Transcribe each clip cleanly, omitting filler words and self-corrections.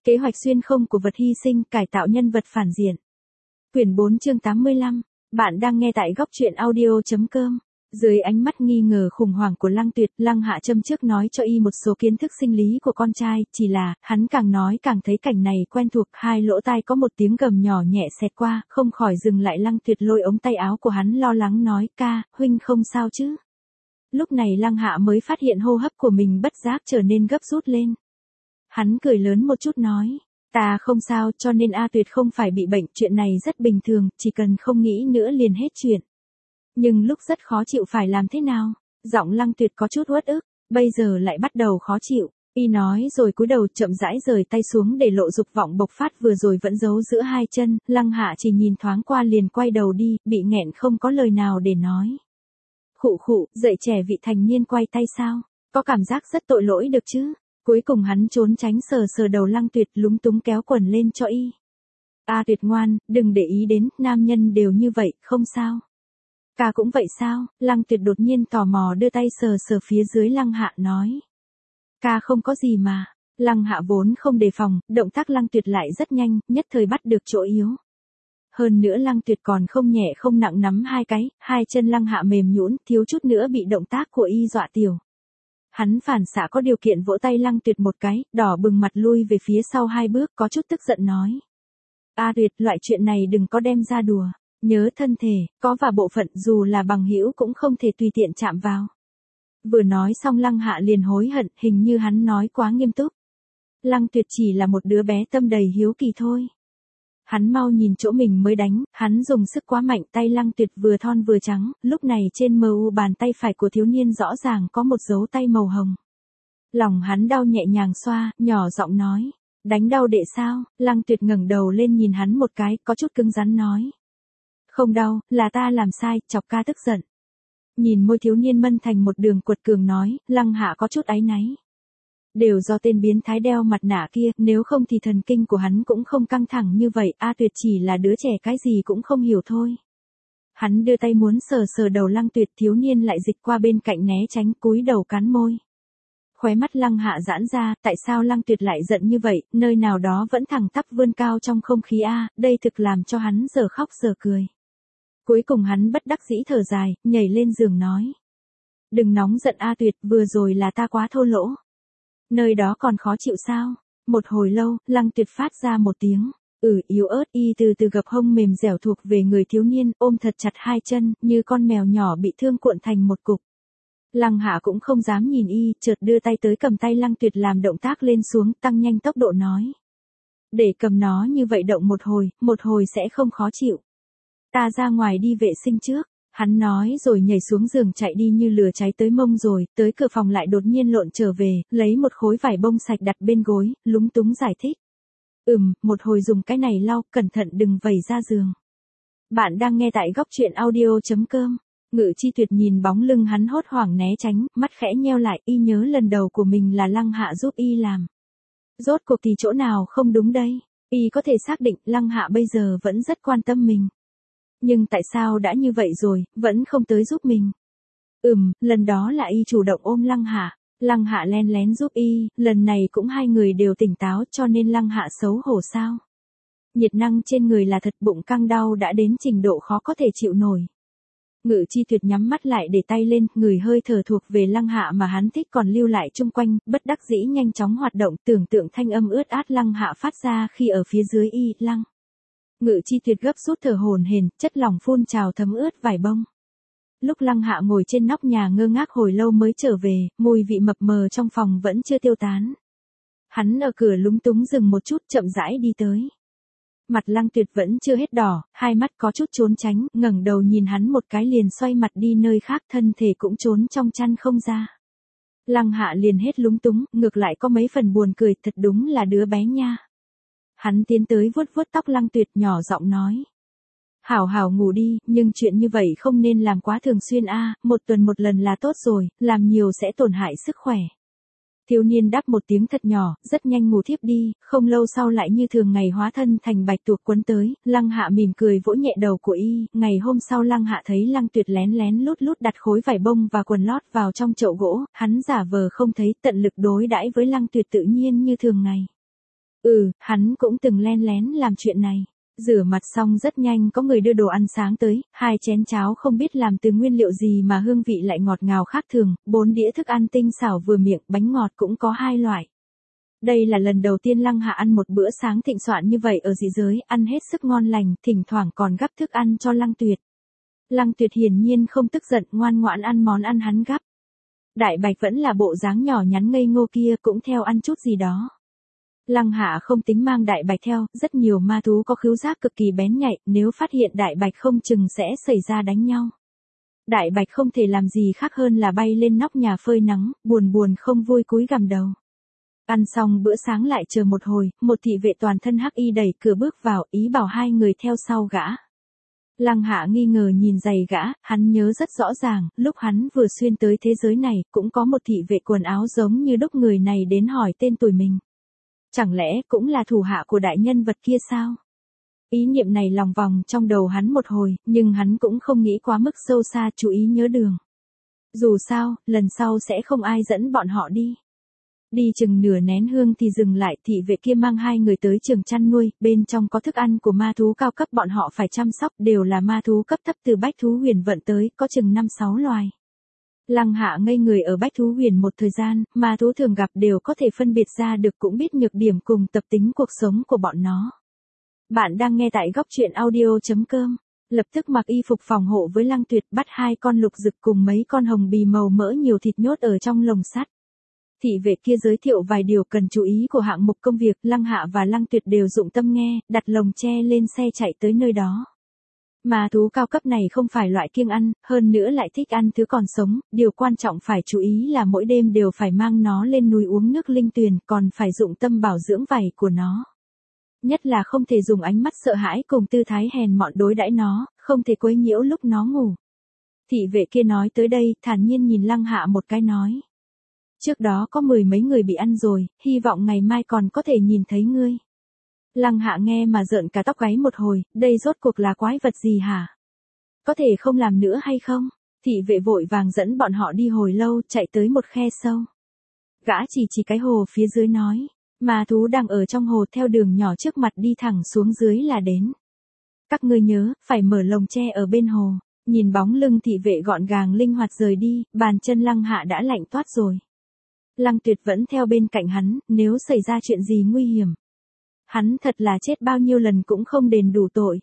Kế hoạch xuyên không của vật hy sinh cải tạo nhân vật phản diện. Quyển 4 chương 85. Bạn đang nghe tại góc truyện audio.com. Dưới ánh mắt nghi ngờ khủng hoảng của Lăng Tuyệt, Lăng Hạ châm trước nói cho y một số kiến thức sinh lý của con trai, chỉ là, hắn càng nói càng thấy cảnh này quen thuộc, hai lỗ tai có một tiếng gầm nhỏ nhẹ xẹt qua, không khỏi dừng lại. Lăng Tuyệt lôi ống tay áo của hắn lo lắng nói, ca, huynh không sao chứ? Lúc này Lăng Hạ mới phát hiện hô hấp của mình bất giác trở nên gấp rút lên. Hắn cười lớn một chút nói, ta không sao, cho nên A Tuyệt không phải bị bệnh, chuyện này rất bình thường, chỉ cần không nghĩ nữa liền hết chuyện. Nhưng lúc rất khó chịu phải làm thế nào? Giọng Lăng Tuyệt có chút uất ức, bây giờ lại bắt đầu khó chịu. Y nói rồi cúi đầu chậm rãi rời tay xuống để lộ dục vọng bộc phát vừa rồi vẫn giấu giữa hai chân. Lăng Hạ chỉ nhìn thoáng qua liền quay đầu đi, bị nghẹn không có lời nào để nói. Khụ khụ, dạy trẻ vị thành niên quay tay sao? Có cảm giác rất tội lỗi được chứ? Cuối cùng hắn trốn tránh sờ sờ đầu Lăng Tuyệt, lúng túng kéo quần lên cho y. A Tuyệt ngoan, đừng để ý đến, nam nhân đều như vậy, không sao. Ca cũng vậy sao? Lăng Tuyệt đột nhiên tò mò đưa tay sờ sờ phía dưới Lăng Hạ nói. Ca không có gì mà. Lăng Hạ vốn không đề phòng, động tác Lăng Tuyệt lại rất nhanh, nhất thời bắt được chỗ yếu. Hơn nữa Lăng Tuyệt còn không nhẹ không nặng nắm hai chân Lăng Hạ mềm nhũn, thiếu chút nữa bị động tác của y dọa tiểu. Hắn phản xạ có điều kiện vỗ tay Lăng Tuyệt một cái, đỏ bừng mặt lui về phía sau hai bước, có chút tức giận nói. A Tuyệt, loại chuyện này đừng có đem ra đùa. Nhớ thân thể, có và bộ phận dù là bằng hữu cũng không thể tùy tiện chạm vào. Vừa nói xong Lăng Hạ liền hối hận, hình như hắn nói quá nghiêm túc. Lăng Tuyệt chỉ là một đứa bé tâm đầy hiếu kỳ thôi. Hắn mau nhìn chỗ mình mới đánh, hắn dùng sức quá mạnh, tay Lăng Tuyệt vừa thon vừa trắng, lúc này trên mu bàn tay phải của thiếu niên rõ ràng có một dấu tay màu hồng. Lòng hắn đau nhẹ nhàng xoa, nhỏ giọng nói, đánh đau đệ sao? Lăng Tuyệt ngẩng đầu lên nhìn hắn một cái, có chút cứng rắn nói. Không đau, là ta làm sai, chọc ca tức giận. Nhìn môi thiếu niên mân thành một đường quật cường nói, Lăng Hạ có chút áy náy. Đều do tên biến thái đeo mặt nạ kia, nếu không thì thần kinh của hắn cũng không căng thẳng như vậy, A Tuyệt chỉ là đứa trẻ cái gì cũng không hiểu thôi. Hắn đưa tay muốn sờ sờ đầu Lăng Tuyệt, thiếu niên lại dịch qua bên cạnh né tránh, cúi đầu cắn môi. Khóe mắt Lăng Hạ giãn ra, tại sao Lăng Tuyệt lại giận như vậy, nơi nào đó vẫn thẳng tắp vươn cao trong không khí a, đây thực làm cho hắn giờ khóc giờ cười. Cuối cùng hắn bất đắc dĩ thở dài, nhảy lên giường nói. Đừng nóng giận A Tuyệt, vừa rồi là ta quá thô lỗ. Nơi đó còn khó chịu sao? Một hồi lâu, Lăng Tuyệt phát ra một tiếng. Yếu ớt, y từ từ gập hông mềm dẻo thuộc về người thiếu niên, ôm thật chặt hai chân, như con mèo nhỏ bị thương cuộn thành một cục. Lăng Hạ cũng không dám nhìn y, chợt đưa tay tới cầm tay Lăng Tuyệt làm động tác lên xuống, tăng nhanh tốc độ nói. Để cầm nó như vậy động một hồi sẽ không khó chịu. Ta ra ngoài đi vệ sinh trước, hắn nói rồi nhảy xuống giường chạy đi như lửa cháy tới mông rồi, tới cửa phòng lại đột nhiên lộn trở về, lấy một khối vải bông sạch đặt bên gối, lúng túng giải thích. Một hồi dùng cái này lau, cẩn thận đừng vẩy ra giường. Bạn đang nghe tại góc truyện audio.com. Ngự Chi Tuyệt nhìn bóng lưng hắn hốt hoảng né tránh, mắt khẽ nheo lại, y nhớ lần đầu của mình là Lăng Hạ giúp y làm. Rốt cuộc thì chỗ nào không đúng đây? Y có thể xác định Lăng Hạ bây giờ vẫn rất quan tâm mình. Nhưng tại sao đã như vậy rồi, vẫn không tới giúp mình? Lần đó là y chủ động ôm Lăng Hạ len lén giúp y, lần này cũng hai người đều tỉnh táo cho nên Lăng Hạ xấu hổ sao? Nhiệt năng trên người là thật, bụng căng đau đã đến trình độ khó có thể chịu nổi. Ngự Chi Tuyệt nhắm mắt lại để tay lên, người hơi thở thuộc về Lăng Hạ mà hắn thích còn lưu lại chung quanh, bất đắc dĩ nhanh chóng hoạt động, tưởng tượng thanh âm ướt át Lăng Hạ phát ra khi ở phía dưới y, Lăng. Ngự Chi Tuyệt gấp rút thở hổn hển, chất lỏng phun trào thấm ướt vải bông. Lúc Lăng Hạ ngồi trên nóc nhà ngơ ngác hồi lâu mới trở về, mùi vị mập mờ trong phòng vẫn chưa tiêu tán. Hắn ở cửa lúng túng dừng một chút, chậm rãi đi tới. Mặt Lăng Tuyệt vẫn chưa hết đỏ, hai mắt có chút trốn tránh, ngẩng đầu nhìn hắn một cái liền xoay mặt đi nơi khác, thân thể cũng trốn trong chăn không ra. Lăng Hạ liền hết lúng túng, ngược lại có mấy phần buồn cười, thật đúng là đứa bé nha. Hắn tiến tới vuốt vuốt tóc Lăng Tuyệt, nhỏ giọng nói. Hảo hảo ngủ đi, nhưng chuyện như vậy không nên làm quá thường xuyên a, một tuần một lần là tốt rồi, làm nhiều sẽ tổn hại sức khỏe. Thiếu niên đáp một tiếng thật nhỏ, rất nhanh ngủ thiếp đi, không lâu sau lại như thường ngày hóa thân thành bạch tuộc quấn tới, Lăng Hạ mỉm cười vỗ nhẹ đầu của y, ngày hôm sau Lăng Hạ thấy Lăng Tuyệt lén lén lút lút đặt khối vải bông và quần lót vào trong chậu gỗ, hắn giả vờ không thấy, tận lực đối đãi với Lăng Tuyệt tự nhiên như thường ngày. Hắn cũng từng len lén làm chuyện này. Rửa mặt xong rất nhanh có người đưa đồ ăn sáng tới, 2 chén cháo không biết làm từ nguyên liệu gì mà hương vị lại ngọt ngào khác thường, 4 đĩa thức ăn tinh xảo vừa miệng, bánh ngọt cũng có 2 loại. Đây là lần đầu tiên Lăng Hạ ăn một bữa sáng thịnh soạn như vậy ở dị giới, ăn hết sức ngon lành, thỉnh thoảng còn gắp thức ăn cho Lăng Tuyệt. Lăng Tuyệt hiển nhiên không tức giận, ngoan ngoãn ăn món ăn hắn gắp. Đại Bạch vẫn là bộ dáng nhỏ nhắn ngây ngô kia, cũng theo ăn chút gì đó. Lăng Hạ không tính mang Đại Bạch theo, rất nhiều ma thú có khứu giác cực kỳ bén nhạy, nếu phát hiện Đại Bạch không chừng sẽ xảy ra đánh nhau. Đại Bạch không thể làm gì khác hơn là bay lên nóc nhà phơi nắng, buồn buồn không vui cúi gằm đầu. Ăn xong bữa sáng lại chờ một hồi, một thị vệ toàn thân hắc y đẩy cửa bước vào, ý bảo 2 người theo sau gã. Lăng Hạ nghi ngờ nhìn giày gã, hắn nhớ rất rõ ràng, lúc hắn vừa xuyên tới thế giới này, cũng có một thị vệ quần áo giống như đúc người này đến hỏi tên tuổi mình. Chẳng lẽ cũng là thủ hạ của đại nhân vật kia sao? Ý niệm này lòng vòng trong đầu hắn một hồi, nhưng hắn cũng không nghĩ quá mức sâu xa, chú ý nhớ đường. Dù sao, lần sau sẽ không ai dẫn bọn họ đi. Đi chừng nửa nén hương thì dừng lại, thị vệ kia mang 2 người tới trường chăn nuôi, bên trong có thức ăn của ma thú cao cấp bọn họ phải chăm sóc, đều là ma thú cấp thấp từ Bách Thú Huyền vận tới, có chừng 5-6 loài. Lăng Hạ ngây người ở Bách Thú Huyền một thời gian, ma thú thường gặp đều có thể phân biệt ra được, cũng biết nhược điểm cùng tập tính cuộc sống của bọn nó. Bạn đang nghe tại góc truyện audio.com. Lập tức mặc y phục phòng hộ với Lăng Tuyệt, bắt 2 con lục dực cùng mấy con hồng bì màu mỡ nhiều thịt nhốt ở trong lồng sắt. Thị vệ kia giới thiệu vài điều cần chú ý của hạng mục công việc, Lăng Hạ và Lăng Tuyệt đều dụng tâm nghe, đặt lồng tre lên xe chạy tới nơi đó. Ma thú cao cấp này không phải loại kiêng ăn, hơn nữa lại thích ăn thứ còn sống, điều quan trọng phải chú ý là mỗi đêm đều phải mang nó lên núi uống nước linh tuyền, còn phải dụng tâm bảo dưỡng vảy của nó. Nhất là không thể dùng ánh mắt sợ hãi cùng tư thái hèn mọn đối đãi nó, không thể quấy nhiễu lúc nó ngủ. Thị vệ kia nói tới đây, thản nhiên nhìn Lăng Hạ một cái nói. Trước đó có 10 mấy người bị ăn rồi, hy vọng ngày mai còn có thể nhìn thấy ngươi. Lăng Hạ nghe mà rợn cả tóc gáy một hồi, đây rốt cuộc là quái vật gì hả? Có thể không làm nữa hay không? Thị vệ vội vàng dẫn bọn họ đi hồi lâu, chạy tới một khe sâu. Gã chỉ cái hồ phía dưới nói, ma thú đang ở trong hồ, theo đường nhỏ trước mặt đi thẳng xuống dưới là đến. Các ngươi nhớ, phải mở lồng tre ở bên hồ. Nhìn bóng lưng thị vệ gọn gàng linh hoạt rời đi, bàn chân Lăng Hạ đã lạnh toát rồi. Lăng Tuyệt vẫn theo bên cạnh hắn, nếu xảy ra chuyện gì nguy hiểm. Hắn thật là chết bao nhiêu lần cũng không đền đủ tội.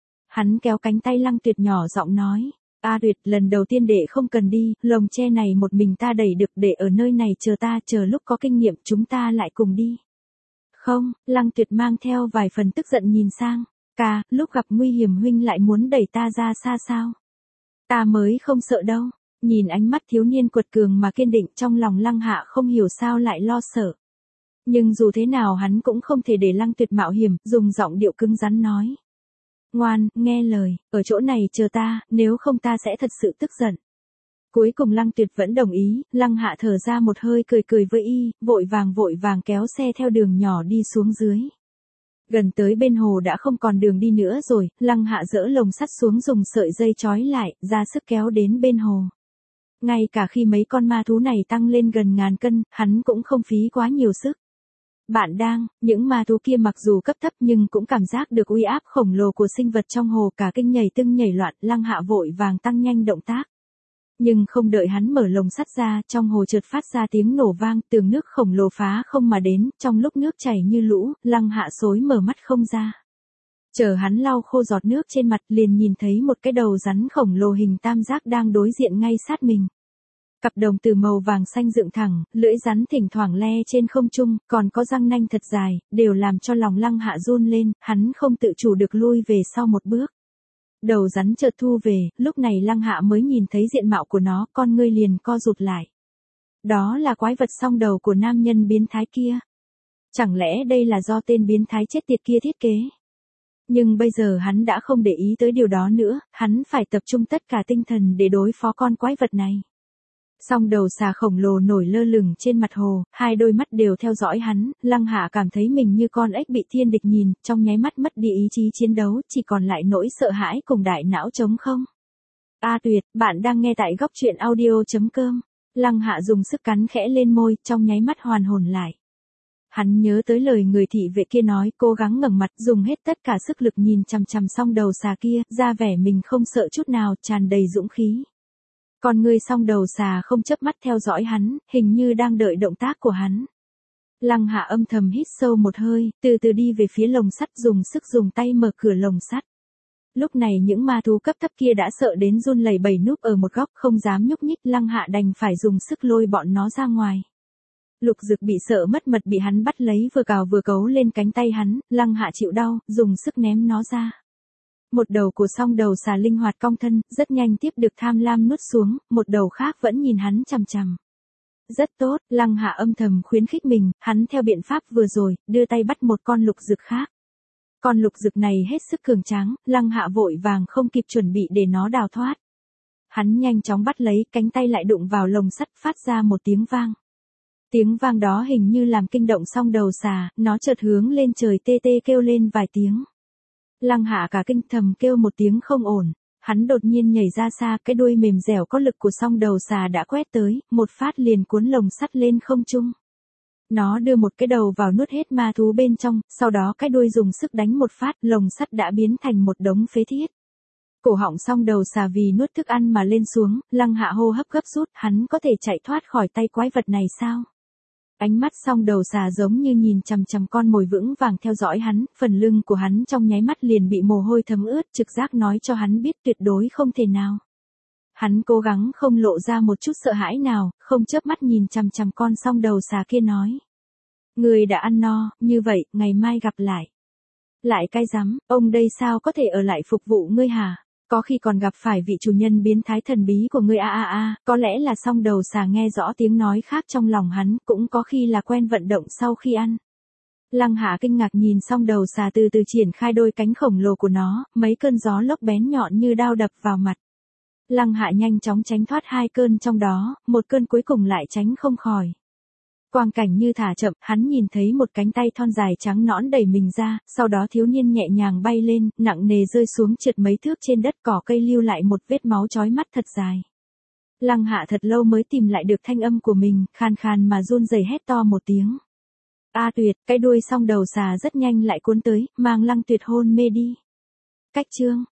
Hắn kéo cánh tay Lăng Tuyệt nhỏ giọng nói, Tuyệt, lần đầu tiên đệ không cần đi, lồng tre này một mình ta đẩy được, để ở nơi này chờ ta, chờ lúc có kinh nghiệm chúng ta lại cùng đi. Không, Lăng Tuyệt mang theo vài phần tức giận nhìn sang, ca, lúc gặp nguy hiểm huynh lại muốn đẩy ta ra xa sao? Ta mới không sợ đâu. Nhìn ánh mắt thiếu niên quật cường mà kiên định, trong lòng Lăng Hạ không hiểu sao lại lo sợ. Nhưng dù thế nào hắn cũng không thể để Lăng Tuyệt mạo hiểm, dùng giọng điệu cứng rắn nói. Ngoan, nghe lời, ở chỗ này chờ ta, nếu không ta sẽ thật sự tức giận. Cuối cùng Lăng Tuyệt vẫn đồng ý, Lăng Hạ thở ra một hơi cười cười với y, vội vàng kéo xe theo đường nhỏ đi xuống dưới. Gần tới bên hồ đã không còn đường đi nữa rồi, Lăng Hạ dỡ lồng sắt xuống dùng sợi dây trói lại, ra sức kéo đến bên hồ. Ngay cả khi mấy con ma thú này tăng lên gần 1000 cân, hắn cũng không phí quá nhiều sức. Những ma thú kia mặc dù cấp thấp nhưng cũng cảm giác được uy áp khổng lồ của sinh vật trong hồ, cả kinh nhảy tưng nhảy loạn, Lăng Hạ vội vàng tăng nhanh động tác. Nhưng không đợi hắn mở lồng sắt ra, trong hồ chợt phát ra tiếng nổ vang, tường nước khổng lồ phá không mà đến, trong lúc nước chảy như lũ, Lăng Hạ xối mở mắt không ra. Chờ hắn lau khô giọt nước trên mặt, liền nhìn thấy một cái đầu rắn khổng lồ hình tam giác đang đối diện ngay sát mình. Cặp đồng tử màu vàng xanh dựng thẳng, lưỡi rắn thỉnh thoảng le trên không trung, còn có răng nanh thật dài, đều làm cho lòng Lăng Hạ run lên, hắn không tự chủ được lui về sau một bước. Đầu rắn chợt thu về, lúc này Lăng Hạ mới nhìn thấy diện mạo của nó, con ngươi liền co rụt lại. Đó là quái vật song đầu của nam nhân biến thái kia. Chẳng lẽ đây là do tên biến thái chết tiệt kia thiết kế? Nhưng bây giờ hắn đã không để ý tới điều đó nữa, hắn phải tập trung tất cả tinh thần để đối phó con quái vật này. Song đầu xà khổng lồ nổi lơ lửng trên mặt hồ, 2 đôi mắt đều theo dõi hắn, Lăng Hạ cảm thấy mình như con ếch bị thiên địch nhìn, trong nháy mắt mất đi ý chí chiến đấu, chỉ còn lại nỗi sợ hãi cùng đại não trống không. Tuyệt, bạn đang nghe tại góc truyện audio.com. Lăng Hạ dùng sức cắn khẽ lên môi, trong nháy mắt hoàn hồn lại. Hắn nhớ tới lời người thị vệ kia nói, cố gắng ngẩng mặt, dùng hết tất cả sức lực nhìn chằm chằm song đầu xà kia, ra vẻ mình không sợ chút nào, tràn đầy dũng khí. Con người song đầu xà không chớp mắt theo dõi hắn, hình như đang đợi động tác của hắn. Lăng Hạ âm thầm hít sâu một hơi, từ từ đi về phía lồng sắt, dùng sức dùng tay mở cửa lồng sắt. Lúc này những ma thú cấp thấp kia đã sợ đến run lẩy bẩy núp ở một góc không dám nhúc nhích, Lăng Hạ đành phải dùng sức lôi bọn nó ra ngoài. Lục Dực bị sợ mất mật bị hắn bắt lấy vừa cào vừa cấu lên cánh tay hắn, Lăng Hạ chịu đau, dùng sức ném nó ra. Một đầu của song đầu xà linh hoạt cong thân, rất nhanh tiếp được tham lam nuốt xuống, một đầu khác vẫn nhìn hắn chằm chằm. Rất tốt, Lăng Hạ âm thầm khuyến khích mình, hắn theo biện pháp vừa rồi, đưa tay bắt một con lục dực khác. Con lục dực này hết sức cường tráng, Lăng Hạ vội vàng không kịp chuẩn bị để nó đào thoát. Hắn nhanh chóng bắt lấy, cánh tay lại đụng vào lồng sắt, phát ra một tiếng vang. Tiếng vang đó hình như làm kinh động song đầu xà, nó chợt hướng lên trời tê tê kêu lên vài tiếng. Lăng Hạ cả kinh, thầm kêu một tiếng không ổn. Hắn đột nhiên nhảy ra xa, cái đuôi mềm dẻo có lực của song đầu xà đã quét tới, một phát liền cuốn lồng sắt lên không trung. Nó đưa một cái đầu vào nuốt hết ma thú bên trong, sau đó cái đuôi dùng sức đánh một phát, lồng sắt đã biến thành một đống phế thiết. Cổ họng song đầu xà vì nuốt thức ăn mà lên xuống, Lăng Hạ hô hấp gấp rút, hắn có thể chạy thoát khỏi tay quái vật này sao? Ánh mắt song đầu xà giống như nhìn chằm chằm con mồi vững vàng theo dõi hắn, phần lưng của hắn trong nháy mắt liền bị mồ hôi thấm ướt, trực giác nói cho hắn biết tuyệt đối không thể nào. Hắn cố gắng không lộ ra một chút sợ hãi nào, không chớp mắt nhìn chằm chằm con song đầu xà kia nói. Người đã ăn no, như vậy, ngày mai gặp lại. Lại cay rắm, ông đây sao có thể ở lại phục vụ ngươi hả? Có khi còn gặp phải vị chủ nhân biến thái thần bí của ngươi có lẽ là song đầu xà nghe rõ tiếng nói khác trong lòng hắn, cũng có khi là quen vận động sau khi ăn. Lăng Hạ kinh ngạc nhìn song đầu xà từ từ triển khai đôi cánh khổng lồ của nó, mấy cơn gió lốc bén nhọn như đao đập vào mặt. Lăng Hạ nhanh chóng tránh thoát hai cơn trong đó, một cơn cuối cùng lại tránh không khỏi. Quang cảnh như thả chậm, hắn nhìn thấy một cánh tay thon dài trắng nõn đẩy mình ra, sau đó thiếu niên nhẹ nhàng bay lên, nặng nề rơi xuống trượt mấy thước trên đất, cỏ cây lưu lại một vết máu chói mắt thật dài. Lăng Hạ thật lâu mới tìm lại được thanh âm của mình, khan khan mà run rẩy hét to một tiếng. A Tuyệt, cái đuôi song đầu xà rất nhanh lại cuốn tới, mang Lăng Tuyệt hôn mê đi. Cách chương